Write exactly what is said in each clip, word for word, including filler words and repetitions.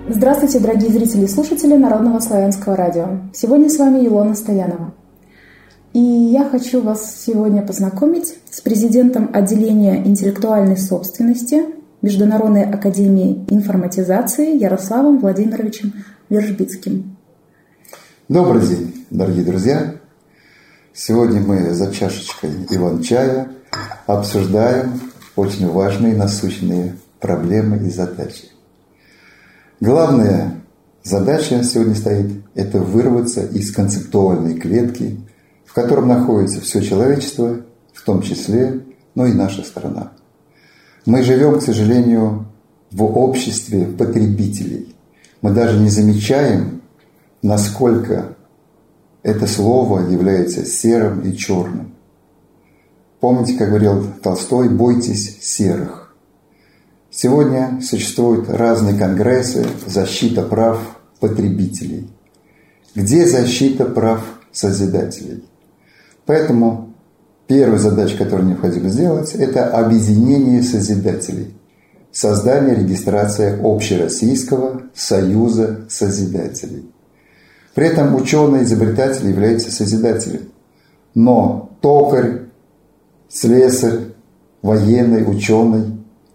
Здравствуйте, дорогие зрители и слушатели Народного славянского радио. Сегодня с вами Илона Стоянова. И я хочу вас сегодня познакомить с президентом отделения интеллектуальной собственности Международной академии информатизации Ярославом Владимировичем Вержбицким. Добрый день, дорогие друзья! Сегодня мы за чашечкой иван-чая обсуждаем очень важные насущные проблемы и задачи. Главная задача сегодня стоит – это вырваться из концептуальной клетки, в котором находится все человечество, в том числе, но и наша страна. Мы живем, к сожалению, в обществе потребителей. Мы даже не замечаем, насколько это слово является серым и черным. Помните, как говорил Толстой, «Бойтесь серых». Сегодня существуют разные конгрессы «Защита прав потребителей». Где защита прав созидателей? Поэтому первая задача, которую необходимо сделать, это объединение созидателей. Создание, регистрация Общероссийского союза созидателей. При этом ученый-изобретатель является созидателем. Но токарь, слесарь, военный, ученый,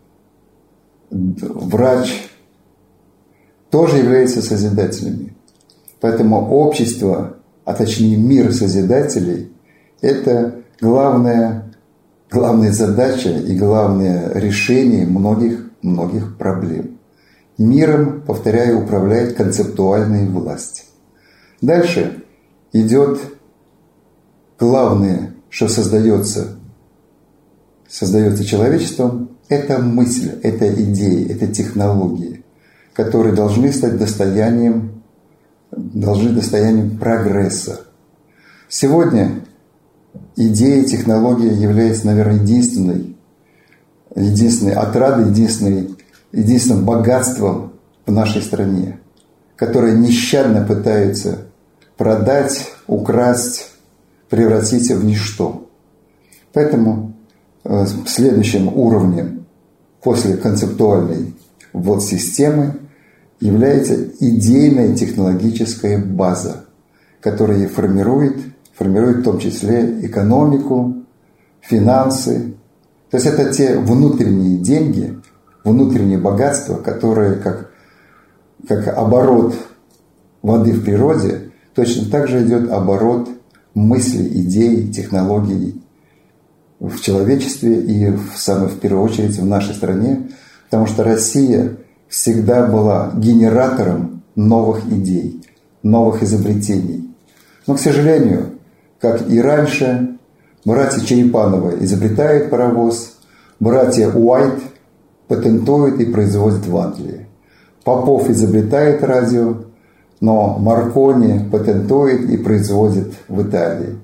врач тоже являются созидателями. Поэтому общество, а точнее мир созидателей, это главная, главная задача и главное решение многих-многих проблем. Миром, повторяю, управляет концептуальная власть. Дальше идет главное, что создается, создается человечеством, это мысль, это идеи, это технологии, которые должны стать достоянием, должны достоянием прогресса. Сегодня идея, технология является, наверное, единственной, единственной отрадой, единственной, единственным богатством в нашей стране, которое нещадно пытается продать, украсть, превратить в ничто. Поэтому следующим уровнем после концептуальной вот системы является идейная технологическая база, которая формирует, формирует в том числе экономику, финансы. То есть это те внутренние деньги, внутренние богатства, которые как, как оборот воды в природе, точно так же идет оборот мыслей, идей, технологий в человечестве и в, самой, в первую очередь в нашей стране, потому что Россия всегда была генератором новых идей, новых изобретений. Но, к сожалению, как и раньше, братья Черепановы изобретают паровоз, братья Уайт патентуют и производят в Англии. Попов изобретает радио, но Маркони патентует и производит в Италии.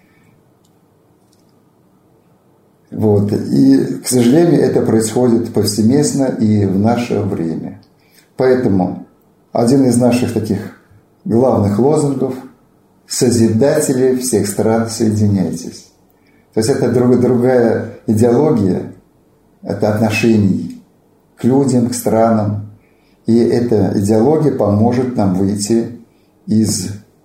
Вот. И, к сожалению, это происходит повсеместно и в наше время. Поэтому один из наших таких главных лозунгов – «Созидатели всех стран, соединяйтесь». То есть это друг, другая идеология, это отношений к людям, к странам. И эта идеология поможет нам выйти из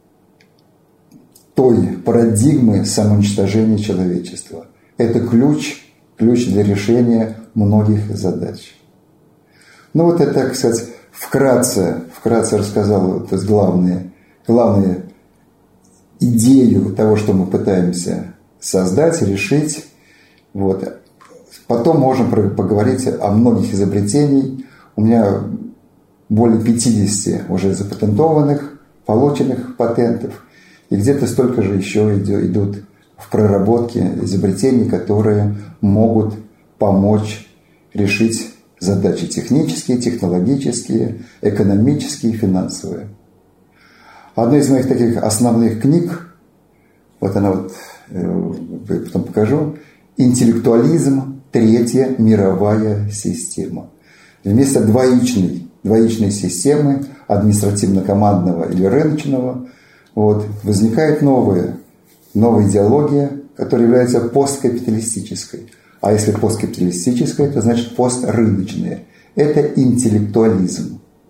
той парадигмы самоуничтожения человечества. Это ключ, ключ для решения многих задач. Ну вот это, так сказать, вкратце, вкратце рассказал, то есть главные, главные идею того, что мы пытаемся создать, решить. Вот. Потом можем поговорить о многих изобретениях. У меня более пятидесяти уже запатентованных, полученных патентов. И где-то столько же еще идут в проработке изобретений, которые могут помочь решить задачи технические, технологические, экономические, финансовые. Одна из моих таких основных книг, вот она вот, потом покажу, «Интеллектуализм. Третья мировая система». Вместо двоичной, двоичной системы административно-командного или рыночного вот, возникает новая, новая идеология, которая является посткапиталистической. А если посткапиталистическая, то значит пострыночная. Это интеллектуализм.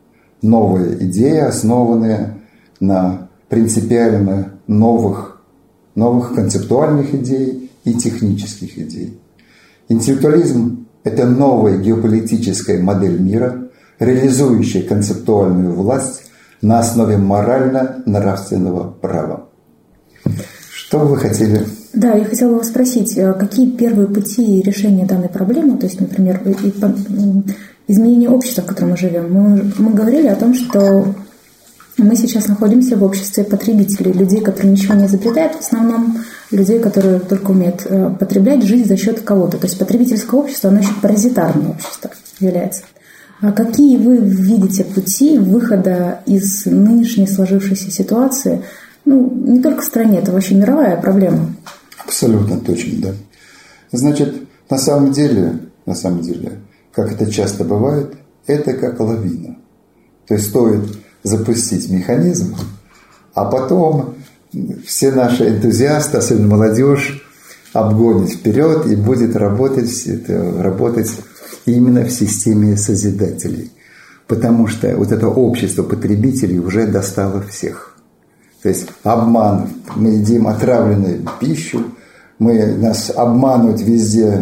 новая идея, основанная на принципиально новых, новых концептуальных идей и технических идей. Интеллектуализм – это новая геополитическая модель мира, реализующая концептуальную власть на основе морально-нравственного права. Что вы хотели? Да, я хотела вас спросить, какие первые пути решения данной проблемы, то есть, например, изменение общества, в котором мы живем. Мы, мы говорили о том, что мы сейчас находимся в обществе потребителей, людей, которые ничего не изобретают, в основном людей, которые только умеют потреблять жизнь за счет кого-то. То есть потребительское общество, оно еще паразитарное общество является. А какие вы видите пути выхода из нынешней сложившейся ситуации? Ну, не только в стране, это вообще мировая проблема. Абсолютно точно, да. Значит, на самом деле, на самом деле, как это часто бывает, это как лавина. То есть стоит запустить механизм, а потом все наши энтузиасты, особенно молодежь, обгонит вперед и будет работать, работать именно в системе созидателей. Потому что вот это общество потребителей уже достало всех. То есть обман. Мы едим отравленную пищу, мы, нас обманывают везде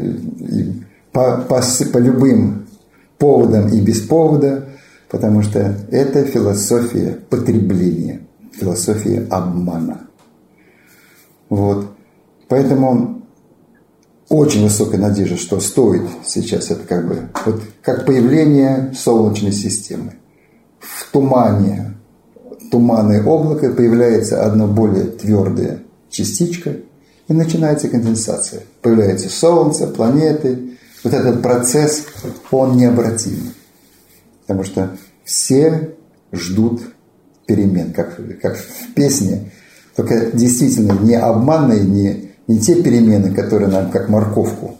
по, по, по любым поводам и без повода, потому что это философия потребления, философия обмана. Вот. Поэтому очень высокая надежда, что стоит сейчас, это как бы вот как появление Солнечной системы. В тумане, туманное облако появляется одна более твердая частичка, и начинается конденсация. Появляется Солнце, планеты. Вот этот процесс, он необратим. Потому что все ждут перемен, как, как в песне. Только действительно не обманные, не, не те перемены, которые нам как морковку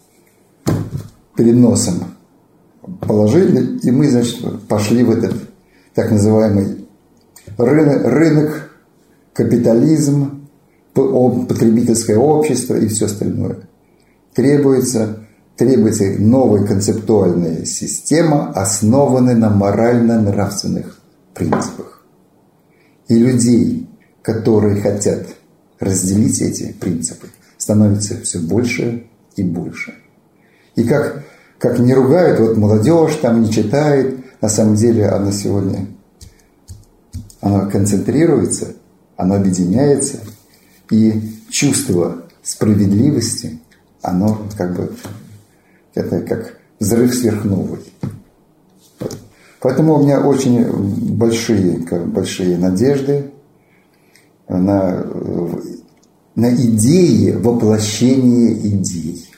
перед носом положили, и мы, значит, пошли в этот так называемый рынок, рынок капитализм, потребительское общество и все остальное. Требуется, требуется новая концептуальная система, основанная на морально-нравственных принципах. И людей, которые хотят разделить эти принципы, становится все больше и больше. И как, как не ругают, вот молодежь там не читает, на самом деле она сегодня она концентрируется, она объединяется, и чувство справедливости, оно как бы, это как взрыв сверхновой. Поэтому у меня очень большие, как, большие надежды на, на идеи воплощения идей.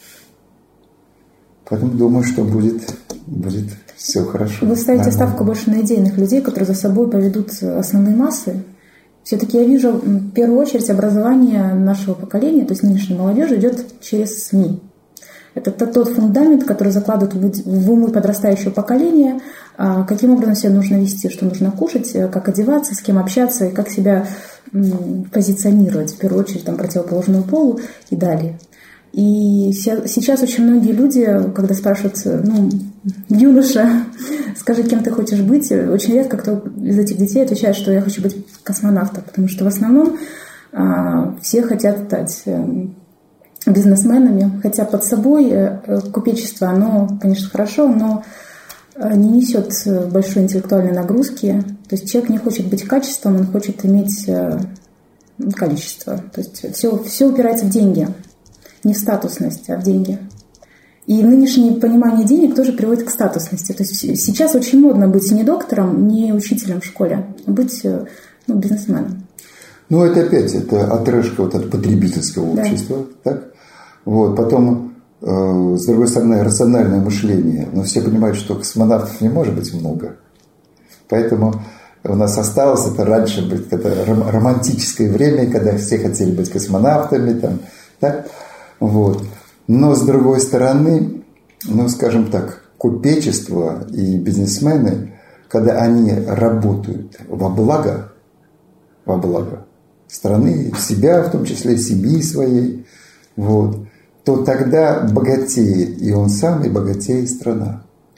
Поэтому думаю, что будет, будет все хорошо. Вы ставите нормально. Ставку больше на идейных людей, которые за собой поведут основные массы. Все-таки я вижу, в первую очередь, образование нашего поколения, то есть нынешней молодежи, идет через СМИ. Это тот фундамент, который закладывает в умы подрастающего поколения, каким образом себя нужно вести, что нужно кушать, как одеваться, с кем общаться и как себя позиционировать, в первую очередь, там, противоположному полу и далее. И сейчас очень многие люди, когда спрашивают, ну, юноша, скажи, кем ты хочешь быть, очень редко кто из этих детей отвечает, что я хочу быть космонавтом, потому что в основном а, все хотят стать бизнесменами, хотя под собой купечество, оно, конечно, хорошо, но не несет большой интеллектуальной нагрузки. То есть человек не хочет быть качеством, он хочет иметь количество. То есть все, все упирается в деньги. Не в статусность, а в деньги. И нынешнее понимание денег тоже приводит к статусности. То есть сейчас очень модно быть не доктором, не учителем в школе, а быть, ну, бизнесменом. Ну, это опять, это отрыжка вот от потребительского общества. Да. Так? Вот. Потом, э, с другой стороны, рациональное мышление. Но все понимают, что космонавтов не может быть много. Поэтому у нас осталось это раньше, это романтическое время, когда все хотели быть космонавтами. Там, так? Вот. Но, с другой стороны, ну, скажем так, купечество и бизнесмены, когда они работают во благо, во благо страны, себя, в том числе семьи своей, вот, то тогда богатеет и он сам, и богатеет страна.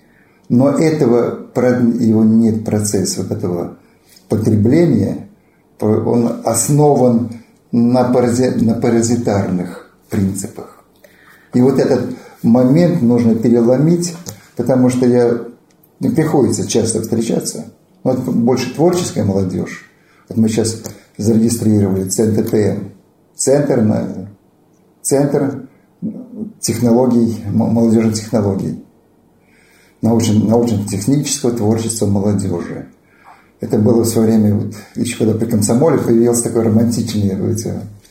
Но этого, его нет процесса вот этого потребления, он основан на, парази, на паразитарных принципах. И вот этот момент нужно переломить, потому что я, мне приходится часто встречаться, вот больше творческая молодежь. Вот мы сейчас зарегистрировали Центр ТМ, Центр, на, Центр технологий, молодежных технологий, научно- научно-технического творчества молодежи. Это было в свое время, вот, еще когда при комсомоле появилась такая романтичная эти,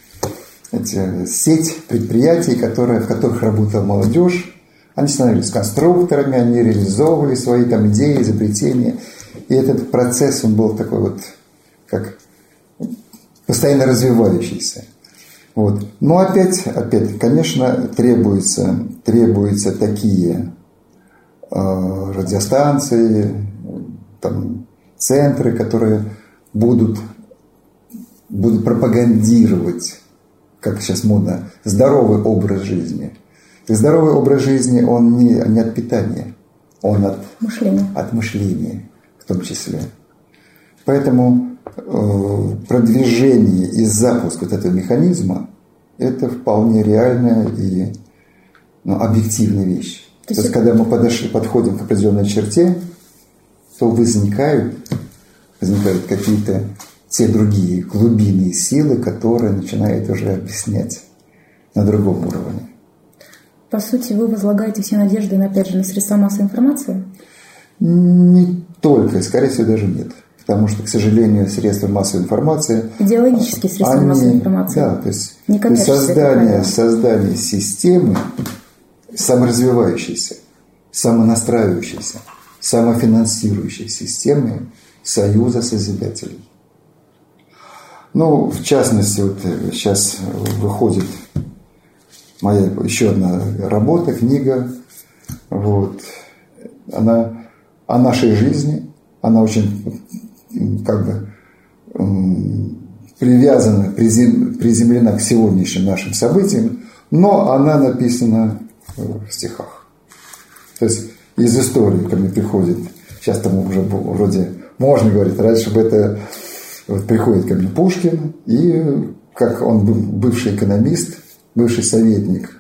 эти, сеть предприятий, которые, в которых работала молодежь. Они становились конструкторами, они реализовывали свои там идеи, изобретения. И этот процесс, он был такой вот, как постоянно развивающийся. Вот. Но опять, опять, конечно, требуются, требуются такие э, радиостанции, там, центры, которые будут, будут пропагандировать, как сейчас модно, здоровый образ жизни. И здоровый образ жизни, он не, не от питания, он от мышления. от мышления в том числе. Поэтому э, продвижение и запуск вот этого механизма – это вполне реальная и ну, объективная вещь. То, То есть, когда мы подошли, подходим к определенной черте, то возникают, возникают какие-то те другие глубинные силы, которые начинают уже объяснять на другом уровне. По сути, вы возлагаете все надежды, опять же, на средства массовой информации? Не только, скорее всего, даже нет. Потому что, к сожалению, средства массовой информации... Идеологические средства они, массовой информации. Да, то есть создание, создание системы саморазвивающейся, самонастраивающейся, самофинансирующей системы Союза Созидателей. Ну, в частности, вот сейчас выходит моя еще одна работа, книга, вот, она о нашей жизни, она очень как бы привязана, приземлена к сегодняшним нашим событиям, но она написана в стихах. То есть из истории ко мне приходит, сейчас там уже вроде можно говорить, раньше бы это вот, приходит ко мне Пушкин, и как он был бывший экономист, бывший советник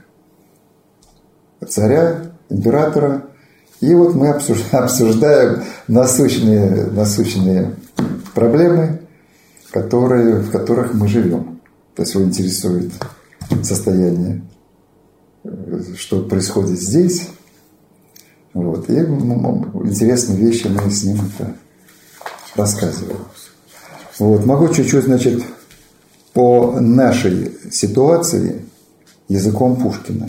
царя, императора, и вот мы обсуждаем насущные, насущные проблемы, которые, в которых мы живем. То есть его интересует состояние, что происходит здесь. Вот. И интересные вещи мы с ним это рассказываем. Вот. Могу чуть-чуть, значит, по нашей ситуации языком Пушкина.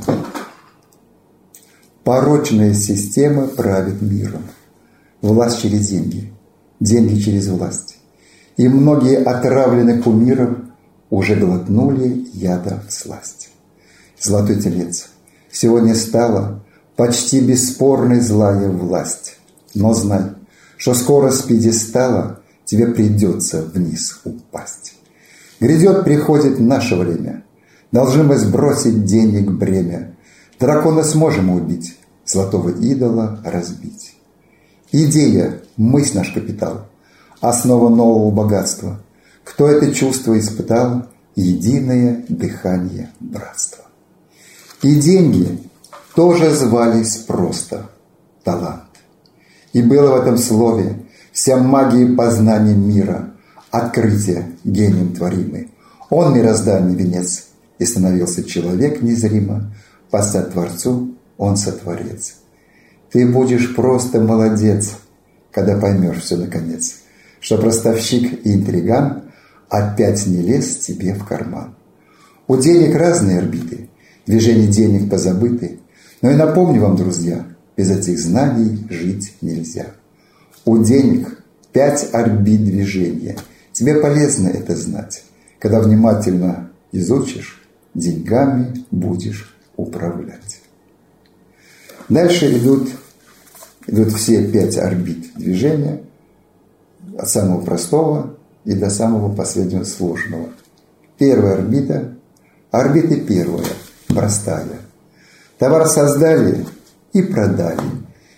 Порочная система правит миром. Власть через деньги, деньги через власть. И многие отравлены кумиром уже глотнули яда всласть. Золотой телец, сегодня стала почти бесспорной злая власть. Но знай, что скоро с пьедестала тебе придется вниз упасть. Грядет, приходит наше время. Должны мы сбросить денег бремя. Дракона сможем убить, золотого идола разбить. Идея, мысль наш капитал, основа нового богатства. Кто это чувство испытал, единое дыхание братства. И деньги тоже звались просто талант. И было в этом слове вся магия познания мира, открытие гением творимый. Он мирозданий венец, и становился человек незримо, постать Творцу он сотворец. Ты будешь просто молодец, когда поймешь все наконец, что ростовщик и интриган опять не лез тебе в карман. У денег разные орбиты, движения денег позабыты, но и напомню вам, друзья, без этих знаний жить нельзя. У денег пять орбит движения. Тебе полезно это знать. Когда внимательно изучишь, деньгами будешь управлять. Дальше идут, идут все пять орбит движения, от самого простого и до самого последнего сложного. Первая орбита, орбита первая, простая. Товар создали и продали.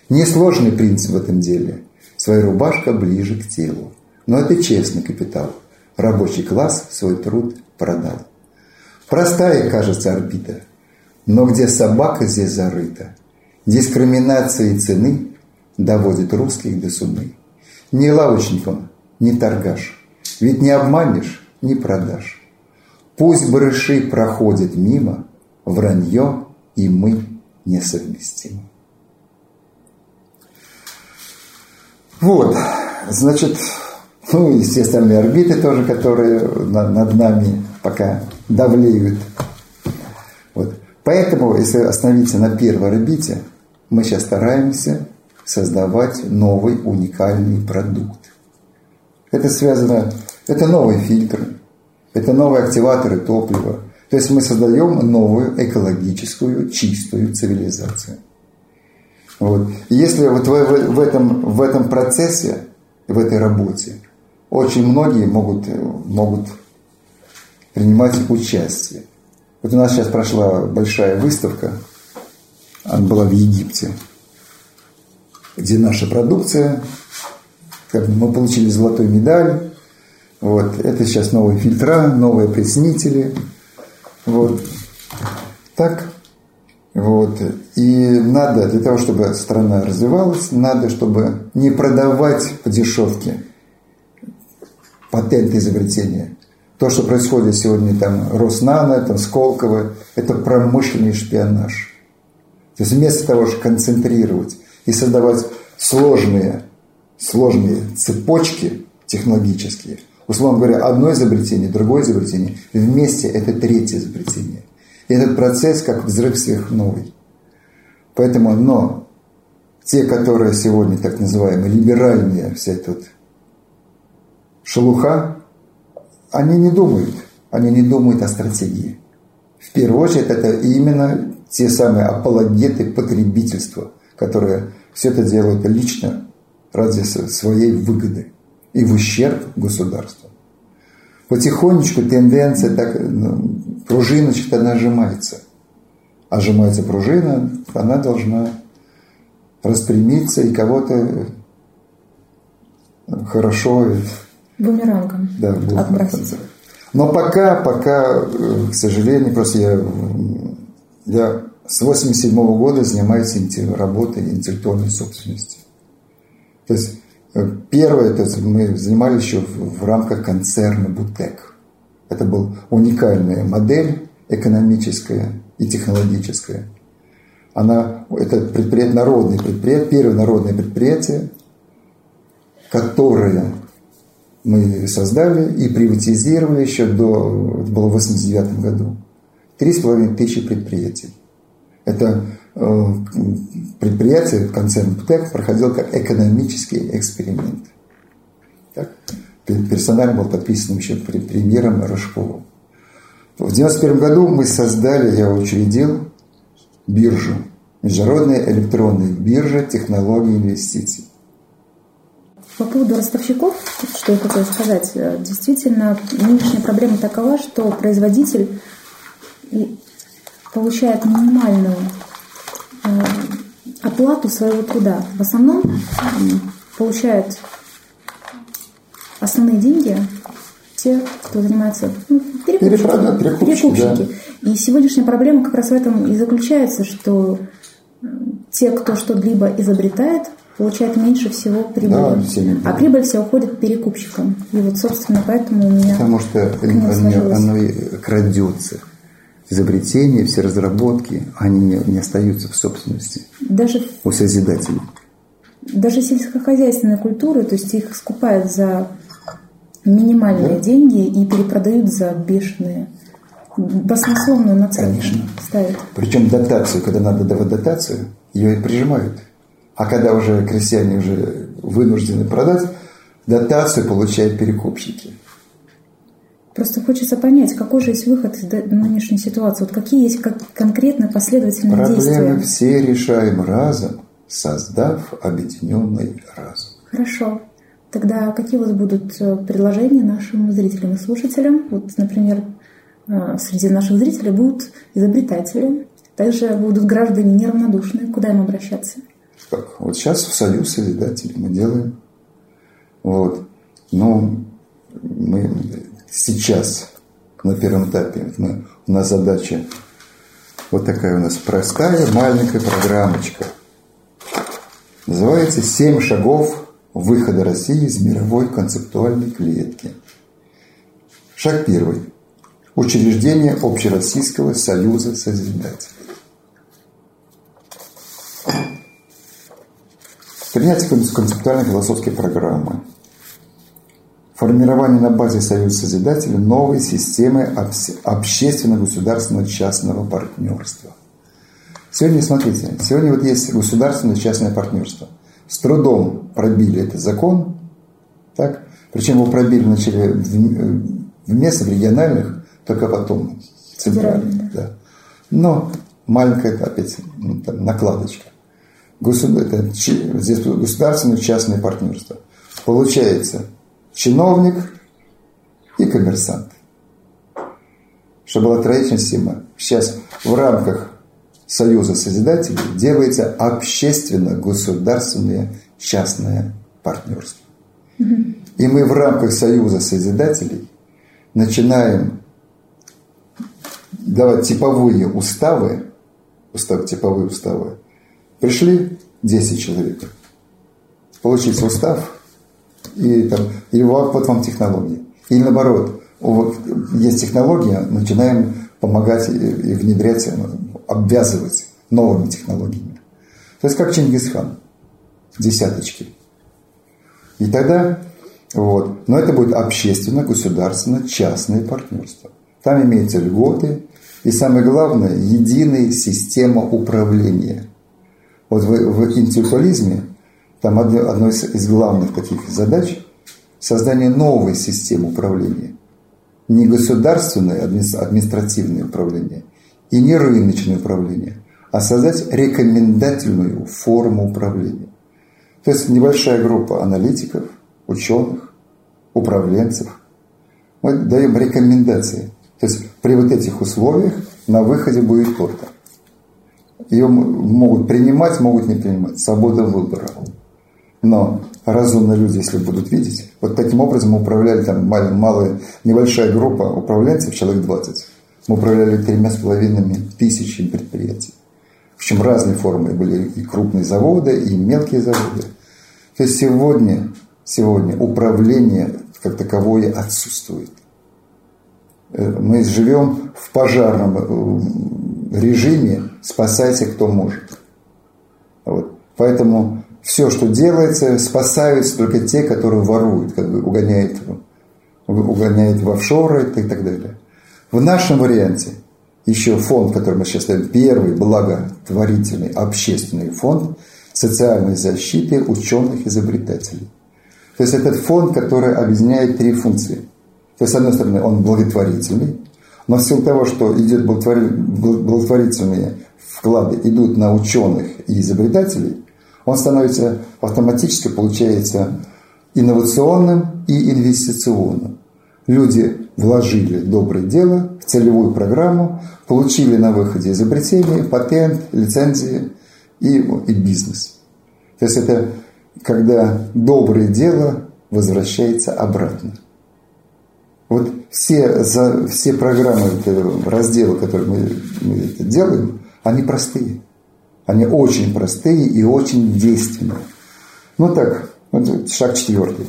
Несложный принцип в этом деле. Своя рубашка ближе к телу. Но это честный капитал. Рабочий класс свой труд продал. Простая, кажется, орбита. Но где собака, здесь зарыта. Дискриминация цены доводит русских до суды. Ни лавочник он, ни торгаш. Ведь не обманешь, не продашь. Пусть барыши проходят мимо, вранье и мы несовместимы. Вот, значит, ну и все остальные орбиты тоже, которые над нами пока давлеют. Вот. Поэтому, если остановиться на первой орбите, мы сейчас стараемся создавать новый уникальный продукт. Это связано, это новые фильтры, это новые активаторы топлива. То есть мы создаем новую экологическую чистую цивилизацию. Вот. И если вот в, в, в, этом, в этом процессе, в этой работе, очень многие могут, могут принимать участие. Вот у нас сейчас прошла большая выставка, она была в Египте, где наша продукция, как мы получили золотую медаль. Вот. Это сейчас новые фильтра, новые опреснители. Вот. Так. Вот. И надо, для того, чтобы страна развивалась, надо, чтобы не продавать по дешевке патенты изобретения. То, что происходит сегодня, там, Роснано, там, Сколково, это промышленный шпионаж. То есть вместо того, чтобы концентрировать и создавать сложные, сложные цепочки технологические, условно говоря, одно изобретение, другое изобретение, вместе это третье изобретение. И этот процесс как взрыв сверхновой. Поэтому, но те, которые сегодня так называемые либеральные, вся эта вот шелуха, они не думают, они не думают о стратегии. В первую очередь это именно те самые апологеты потребительства, которые все это делают лично ради своей выгоды и в ущерб государству. Потихонечку тенденция, так, ну, пружиночка нажимается. А сжимается пружина, она должна распрямиться и кого-то хорошо... Бумерангом да, отбросить. Но пока, пока, к сожалению, просто я, я с восемьдесят седьмого года занимаюсь работой интеллектуальной собственности. То есть первое, то есть мы занимались еще в, в рамках концерна Бутек. Это была уникальная модель экономическая и технологическая. Она, это предприятие, народное предприятие, первое народное предприятие, которое мы создали и приватизировали еще до, это было в восемьдесят девятом году, три с половиной тысячи предприятий. Это э, предприятие, концерн Бутек, проходил как экономический эксперимент. Так? Персонально был подписан еще премьером Рожковым. В девяносто первом году мы создали, я учредил биржу, Международная электронная биржа технологий инвестиций. По поводу ростовщиков, что я хотела сказать, действительно, нынешняя проблема такова, что производитель получает минимальную оплату своего труда. В основном получают основные деньги те, кто занимается ну, перекупщиками. перекупщики. Да. И сегодняшняя проблема как раз в этом и заключается, что те, кто что-либо изобретает, получает меньше всего прибыли. Да, а прибыль вся уходит перекупщикам. И вот, собственно, поэтому у меня... Потому что оно, оно и крадется. Изобретения, все разработки, они не, не остаются в собственности даже, у созидателей. Даже сельскохозяйственная культура, то есть их скупают за минимальные да? деньги и перепродают за бешеные. Баснословную наценку ставят. Причем дотацию, когда надо давать дотацию, ее и прижимают. А когда уже крестьяне уже вынуждены продать, дотацию получают перекупщики. Просто хочется понять, какой же есть выход из нынешней ситуации. Вот какие есть конкретно последовательные Проблемы действия. Проблемы все решаем разом, создав объединенный разум. Хорошо. Тогда какие у вас будут предложения нашим зрителям и слушателям? Вот, например, среди наших зрителей будут изобретатели, также будут граждане неравнодушные. Куда им обращаться? как? Вот сейчас в Союз Созидателей мы делаем. Вот. Ну, мы сейчас на первом этапе мы, у нас задача вот такая у нас простая маленькая программочка. Называется «Семь шагов выхода России из мировой концептуальной клетки». Шаг первый. Учреждение Общероссийского союза Созидателей. Принятие концептуальной философской программы. Формирование на базе Союза Созидателей новой системы общественно-государственного частного партнерства. Сегодня, смотрите, сегодня вот есть государственное частное партнерство. С трудом пробили этот закон, так? Причем его пробили вначале в, в местных, региональных, только потом центральных. Да. Но маленькая, опять, ну, там, накладочка. Государ... Это, здесь государственное частное партнерство. Получается чиновник и коммерсант. Чтобы была троичная система. Сейчас в рамках Союза Созидателей делается общественно-государственное частное партнерство. Mm-hmm. И мы в рамках Союза Созидателей начинаем давать типовые уставы, устав, типовые уставы. Пришли десять человек. Получите устав, и, там, и вот вам технологии. Или наоборот, вот есть технология, начинаем помогать и, и внедрять, обвязывать новыми технологиями. То есть как Чингисхан. Десяточки. И тогда, вот, но это будет общественно-государственно-частное партнерство. Там имеются льготы и, самое главное, единая система управления. Вот в, в интеллектуализме там одно, одно из, из главных таких задач – создание новой системы управления. Не государственное административное управление и не рыночное управление, а создать рекомендательную форму управления. То есть небольшая группа аналитиков, ученых, управленцев. Мы даем рекомендации. То есть при вот этих условиях на выходе будет то-то. Ее могут принимать, могут не принимать. Свобода выбора. Но разумные люди, если будут видеть, вот таким образом мы управляли, там малая, малая, небольшая группа управленцев, человек двадцать. Мы управляли тремя с половиной тысячами предприятий. В общем, разные формы были и крупные заводы, и мелкие заводы. То есть сегодня, сегодня управление как таковое отсутствует. Мы живем в пожарном режиме, спасайте кто может. Вот. Поэтому все, что делается, спасаются только те, которые воруют, как бы угоняют, угоняют в офшоры и так далее. В нашем варианте еще фонд, который мы сейчас ставим, первый благотворительный общественный фонд социальной защиты ученых-изобретателей. То есть этот фонд, который объединяет три функции. То есть, с одной стороны, он благотворительный, но в силу того, что идет благотворительные вклады идут на ученых и изобретателей, он становится автоматически, получается, инновационным и инвестиционным. Люди вложили доброе дело в целевую программу, получили на выходе изобретение, патент, лицензии и, и бизнес. То есть это когда доброе дело возвращается обратно. Вот все, за, все программы, разделы, которые мы, мы это делаем, они простые. Они очень простые и очень действенные. Ну так, вот шаг четвертый.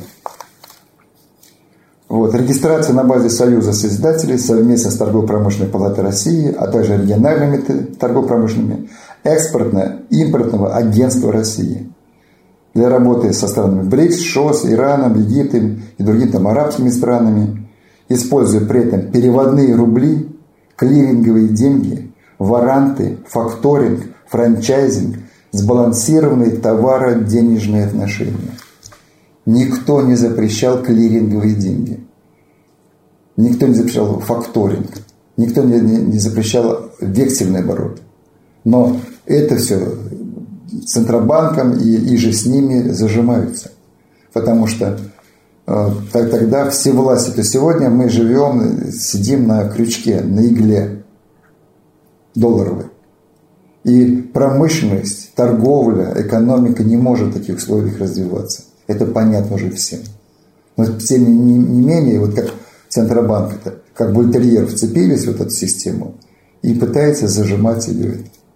Вот, регистрация на базе Союза Созидателей совместно с торгово-промышленной палатой России, а также региональными торгово-промышленными, экспортно-импортного агентства России для работы со странами БРИКС, ШОС, Ираном, Египтом и другими там арабскими странами, используя при этом переводные рубли, клиринговые деньги, варанты, факторинг, франчайзинг, сбалансированные товаро-денежные отношения. Никто не запрещал клиринговые деньги. Никто не запрещал факторинг. Никто не, не, не запрещал вексельный оборот. Но это все Центробанком и, и же с ними зажимаются. Потому что э, тогда все власти. То сегодня мы живем, сидим на крючке, на игле долларовой. И промышленность, торговля, экономика не может в таких условиях развиваться. Это понятно уже всем. Но тем не, не менее, вот как Центробанк, это, как бультерьер вцепились в вот эту систему и пытается зажимать ее.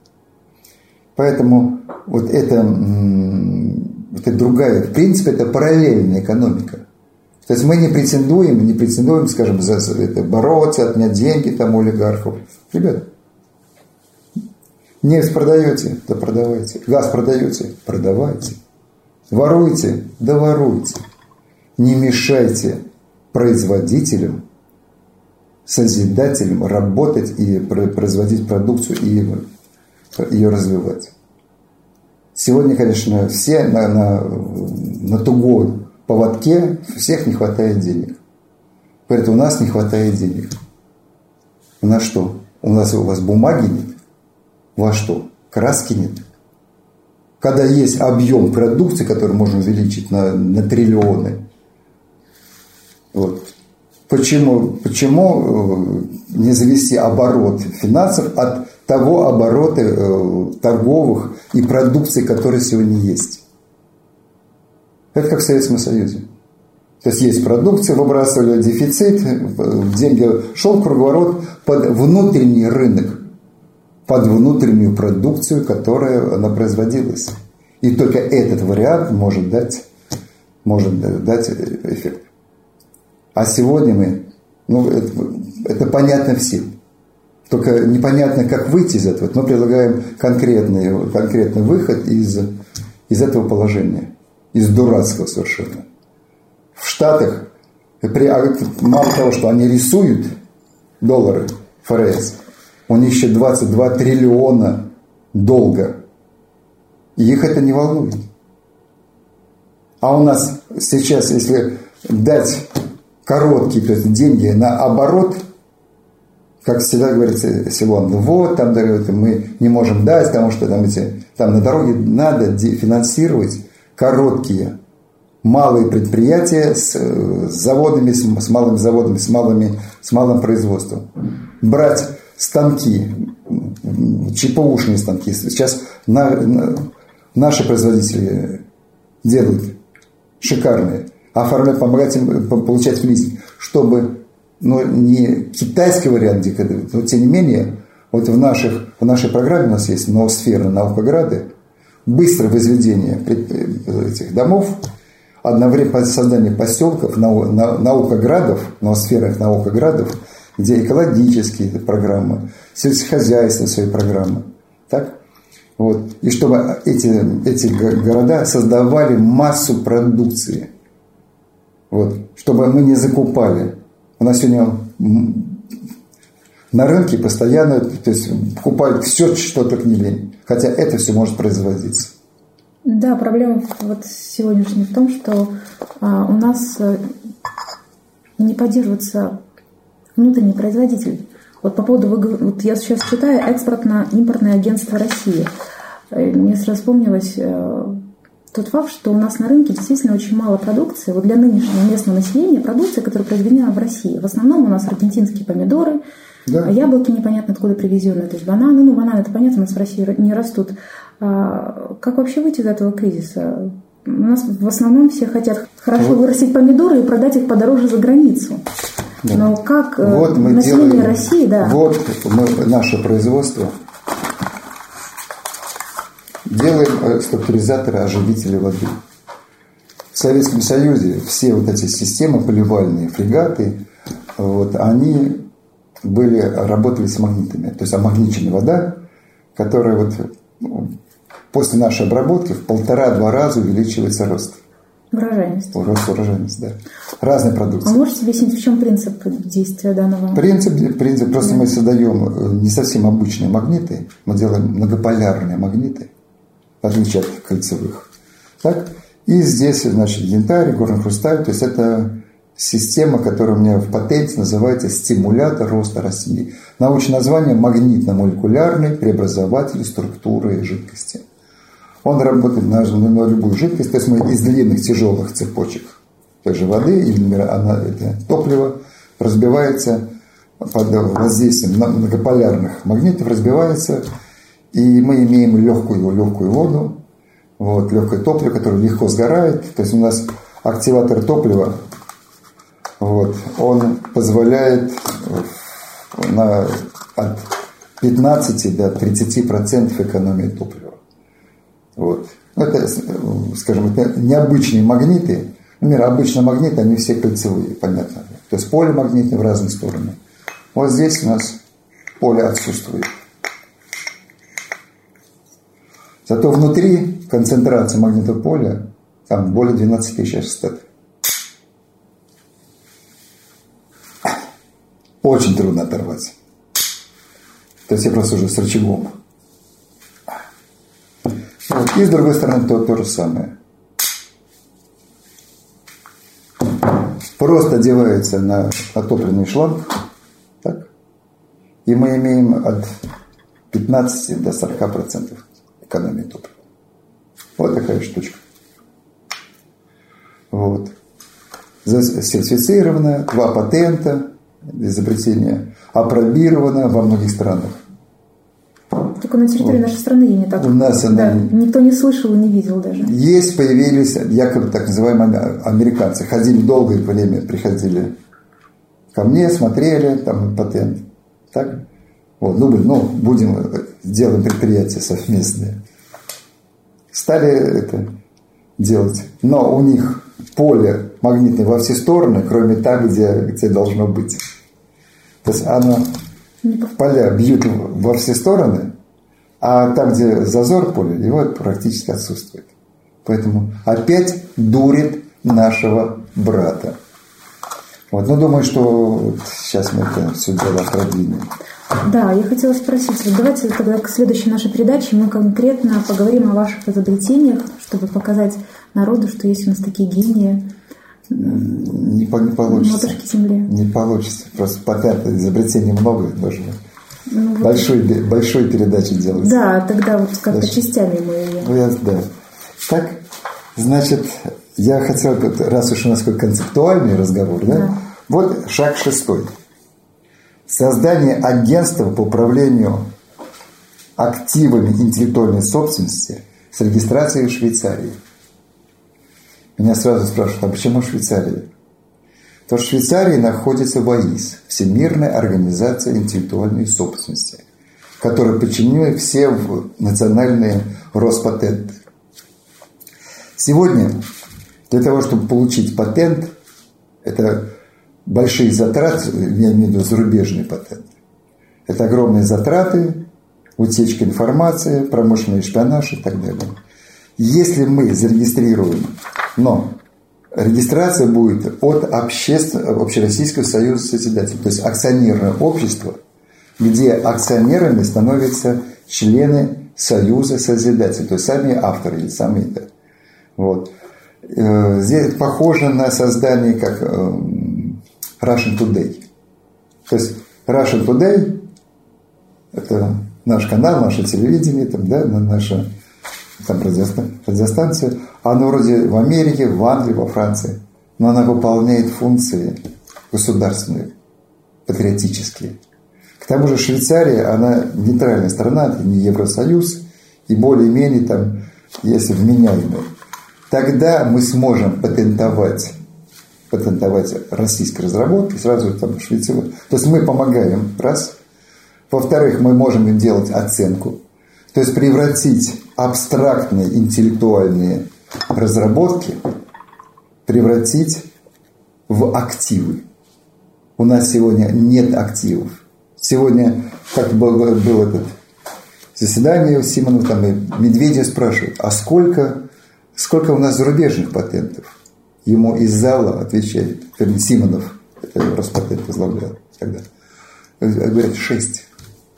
Поэтому вот это, вот это другая, в принципе, это параллельная экономика. То есть мы не претендуем, не претендуем, скажем, за это, бороться, отнять деньги там у олигархов. Ребята, нефть продаете, да продавайте. Газ продаете, продавайте. Воруете, да воруйте. Не мешайте производителям, созидателям работать и производить продукцию и ее развивать. Сегодня, конечно, все на, на, на тугом поводке, всех не хватает денег. Поэтому у нас не хватает денег. У нас что? У нас у вас бумаги нет? У вас что? Краски нет? Когда есть объем продукции, который можно увеличить на, на триллионы. Вот. Почему, почему не завести оборот финансов от того оборота э, торговых и продукции, которые сегодня есть? Это как в Советском Союзе. То есть есть продукция, выбрасывали дефицит, деньги шел круговорот под внутренний рынок, под внутреннюю продукцию, которая она производилась. И только этот вариант может дать, может дать эффект. А сегодня мы, ну, это, это понятно всем. Только непонятно, как выйти из этого. Мы предлагаем конкретный, конкретный выход из, из этого положения. Из дурацкого совершенно. В Штатах, при, мало того, что они рисуют доллары, ФРС, у них еще двадцать два триллиона долга. И их это не волнует. А у нас сейчас, если дать короткие, то есть деньги на оборот, как всегда говорится, Силуан, вот, там мы не можем дать, потому что там, эти, там на дороге надо финансировать короткие, малые предприятия с, с заводами, с, с малыми заводами, с, малыми, с малым производством. Брать станки, ЧПУшные станки. Сейчас на, на, наши производители делают шикарные, оформлять, помогать им получать лизинг, чтобы, ну, не китайский вариант, но тем не менее, вот в, наших, в нашей программе у нас есть Ноосфера, Наукограды, быстрое возведение этих домов, одновременно создание поселков, нау, на, наукоградов, ноосферных наукоградов, где экологические программы, сельскохозяйственные свои программы. Так? Вот. И чтобы эти, эти города создавали массу продукции. Вот. Чтобы мы не закупали. У нас сегодня на рынке постоянно, то есть, покупают все, что только не лень. Хотя это все может производиться. Да, проблема вот сегодняшняя в том, что а, у нас не поддерживается внутренний производитель. Вот по поводу, вот я сейчас читаю экспортно-импортное агентство России. Мне сразу вспомнилось э, тот факт, что у нас на рынке действительно очень мало продукции. Вот для нынешнего местного населения продукция, которая произведена в России. В основном у нас аргентинские помидоры, да. Яблоки непонятно откуда привезенные, то есть бананы. Ну, бананы, это понятно, у нас в России не растут. А как вообще выйти из этого кризиса? У нас в основном все хотят хорошо вот. вырастить помидоры и продать их подороже за границу. Да. Но как вот население делаем, России, да. Вот мы, наше производство делаем структуризаторы, оживители воды. В Советском Союзе все вот эти системы поливальные, фрегаты, вот, они были, работали с магнитами. То есть амагниченная вода, которая вот после нашей обработки в полтора-два раза увеличивается рост. Урожайность. Рост урожайность, да. Разные продукции. А можете объяснить, в чем принцип действия данного? Принцип, принцип просто да. Мы создаем не совсем обычные магниты, мы делаем многополярные магниты, в отличие от кольцевых. Так? И здесь, значит, янтарь, горный хрусталь, то есть это система, которая у меня в патенте называется стимулятор роста растений. Научное название магнитно-молекулярный преобразователь структуры жидкости. Он работает на, на любую жидкость, то есть мы из длинных тяжелых цепочек той же воды или она, это топливо разбивается под воздействием многополярных магнитов, разбивается И мы имеем легкую, легкую воду, вот, легкое топливо, которое легко сгорает. То есть у нас активатор топлива, вот, он позволяет на, от пятнадцати до тридцати процентов экономии топлива. Вот. Это, скажем, это необычные магниты. Например, обычные магниты, они все кольцевые, понятно. То есть поле магнитное в разные стороны. Вот здесь у нас поле отсутствует. Зато внутри концентрация магнитного поля там более двенадцати тысяч астат. Очень трудно оторваться. То есть я просто уже с рычагом. Вот. И с другой стороны то, то же самое. Просто одевается на отопленный шланг. Так. И мы имеем от пятнадцати до сорока процентов экономии топлива. Вот такая штучка. Вот. Сертифицировано, два патента, изобретение апробировано во многих странах. Только на территории вот. Нашей страны я не так. У нас да, она... никто не слышал и не видел даже. Есть, появились якобы так называемые американцы. Ходили долгое время, приходили ко мне, смотрели, там патент. Так? Вот, думали, ну, будем делать предприятия совместные. Стали это делать. Но у них поле магнитное во все стороны, кроме там, где, где должно быть. То есть оно, поля бьют во все стороны, а там, где зазор поля, его практически отсутствует. Поэтому опять дурит нашего брата. Вот. Но думаю, что вот сейчас мы это все дело продвинем. Да, я хотела спросить, вот давайте тогда к следующей нашей передаче мы конкретно поговорим о ваших изобретениях, чтобы показать народу, что есть у нас такие гении. Не, не получится. Матушки земли. Не получится. Просто патентов, изобретений много должно. Ну, вот большой, большой передачи делать. Да, тогда вот как-то Дальше. частями мы ее. Ну, я, да. Так, значит, я хотел, раз уж у нас такой концептуальный разговор, да, да. Вот шаг шестой. Создание агентства по управлению активами интеллектуальной собственности с регистрацией в Швейцарии. Меня сразу спрашивают, а почему Швейцария? Потому что в Швейцарии находится ВАИС, Всемирная организация интеллектуальной собственности, которой подчинены все национальные Роспатенты. Сегодня для того, чтобы получить патент, это большие затраты, я имею в виду зарубежные патенты. Это огромные затраты, утечка информации, промышленный шпионаж и так далее. Если мы зарегистрируем, но регистрация будет от общественного, Общероссийского союза созидателей, то есть акционерное общество, где акционерами становятся члены союза созидателей, то есть сами авторы или сами это. Вот. Здесь похоже на создание как Russian Today. То есть Russian Today – это наш канал, наше телевидение, там, да, наша там, радиостанция. Она вроде в Америке, в Англии, во Франции. Но она выполняет функции государственные, патриотические. К тому же Швейцария, она нейтральная страна, это не Евросоюз, и более-менее там, если вменяемая. Тогда мы сможем патентовать патентовать российские разработки сразу там в Швейцарии. То есть мы помогаем, раз. Во-вторых, мы можем им делать оценку. То есть превратить абстрактные интеллектуальные разработки, превратить в активы. У нас сегодня нет активов. Сегодня, как было, было это заседание у Симонова, там и Медведев спрашивает, а сколько, сколько у нас зарубежных патентов? Ему из зала отвечает, вернее, Симонов, это Роспатент возглавлял тогда, говорят, шесть.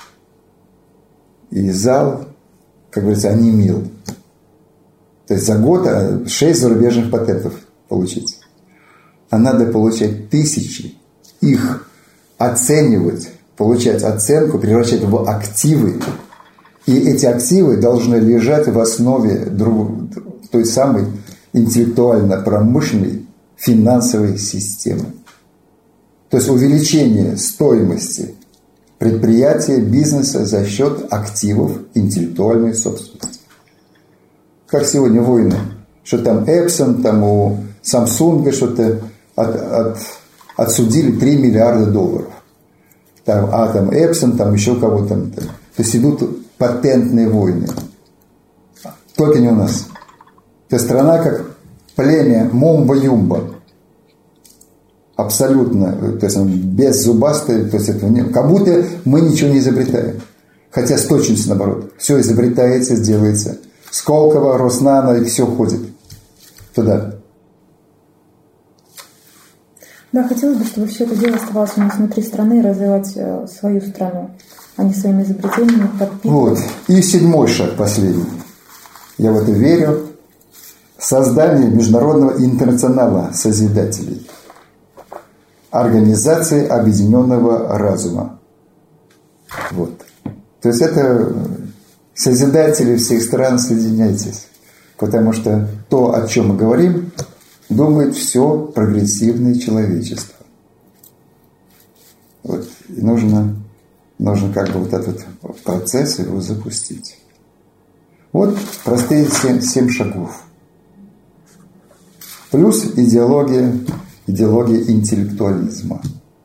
И зал, как говорится, онемел. То есть за год шесть зарубежных патентов получить. А надо получать тысячи, их оценивать, получать оценку, превращать в активы. И эти активы должны лежать в основе друг, той самой интеллектуально-промышленной финансовой системы. То есть увеличение стоимости предприятия, бизнеса за счет активов интеллектуальной собственности. Как сегодня войны, что там Epson, там у Samsung что-то от, от, отсудили три миллиарда долларов. Там, а там Epson, там еще кого-то. Там, там. То есть идут патентные войны. Только не у нас. Это страна как племя Мумба-Юмба. Абсолютно, то есть беззубастая, то есть это не, как будто мы ничего не изобретаем. Хотя с точностью наоборот. Все изобретается, делается. Сколково, Роснано, и все ходит туда. Да, хотелось бы, чтобы все это дело оставалось у нас внутри страны и развивать э, свою страну, а не своими изобретениями подпитывать. Вот. И седьмой шаг, последний. Я в это верю. Создание международного интернационала созидателей. Организации объединенного разума. Вот. То есть это созидатели всех стран, соединяйтесь. Потому что то, о чем мы говорим, думает все прогрессивное человечество. Вот. И нужно, нужно как бы вот этот процесс его запустить. Вот простые семь, семь шагов. Плюс идеология, идеология интеллектуализма.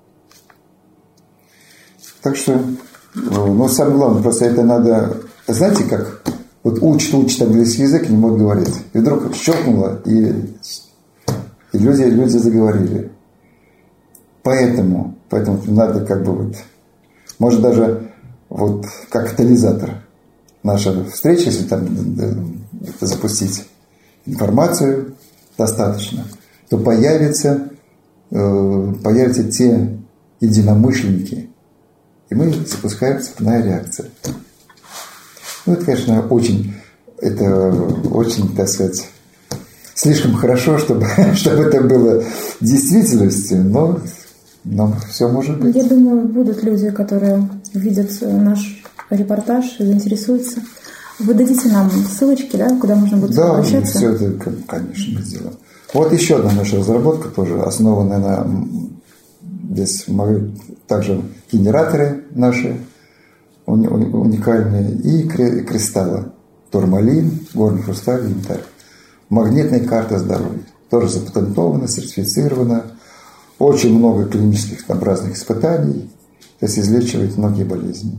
Так что, ну, самое главное, просто это надо, знаете, как вот учат, учат английский язык, не могут говорить. И вдруг щелкнуло, и, и люди, люди заговорили. Поэтому, поэтому надо как бы вот, может даже вот как катализатор наша встреча, если там запустить информацию достаточно, то появятся, э, появятся те единомышленники, и мы запускаем цепная реакция. Ну, это, конечно, очень, это очень, так сказать, слишком хорошо, чтобы, чтобы это было действительностью, но, но все может быть. Я думаю, будут люди, которые видят наш репортаж и заинтересуются. Вы дадите нам ссылочки, да, куда можно будет да, обращаться? Да, все это, конечно, мы сделаем. Вот еще одна наша разработка тоже, основанная на, здесь мы также генераторы наши уникальные и кристаллы. Турмалин, горный хрусталь, янтарь. Магнитная карта здоровья. Тоже запатентована, сертифицирована. Очень много клинических там, разных испытаний. То есть излечивает многие болезни.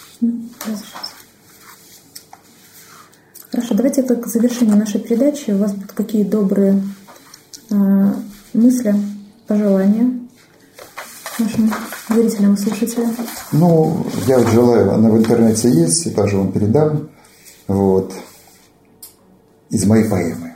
Хорошо, давайте к завершению нашей передачи. У вас будут какие добрые э, мысли, пожелания нашим зрителям и слушателям? Ну, я вот желаю, она в интернете есть, я тоже вам передам. Вот. Из моей поэмы.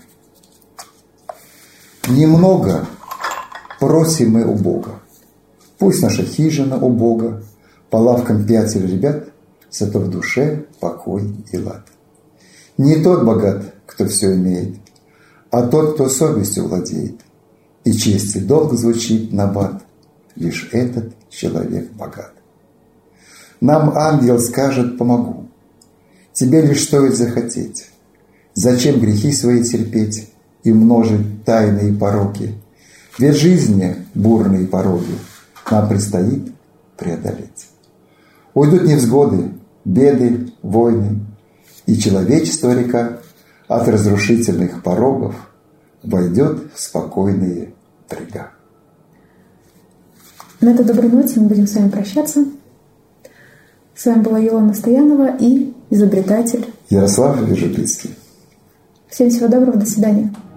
Немного просим мы у Бога. Пусть наша хижина у Бога, по лавкам пятеро ребят, зато в душе покой и лад. Не тот богат, кто все имеет, а тот, кто совестью владеет. И честь и долг звучит набат, лишь этот человек богат. Нам ангел скажет: помогу. Тебе лишь стоит захотеть. Зачем грехи свои терпеть и множить тайные пороки? Ведь жизни бурные пороги нам предстоит преодолеть. Уйдут невзгоды, беды, войны, и человечество река от разрушительных порогов войдет в спокойные брега. На этой доброй ноте мы будем с вами прощаться. С вами была Илона Стоянова и изобретатель Ярослав Вежепицкий. Всем всего доброго, до свидания.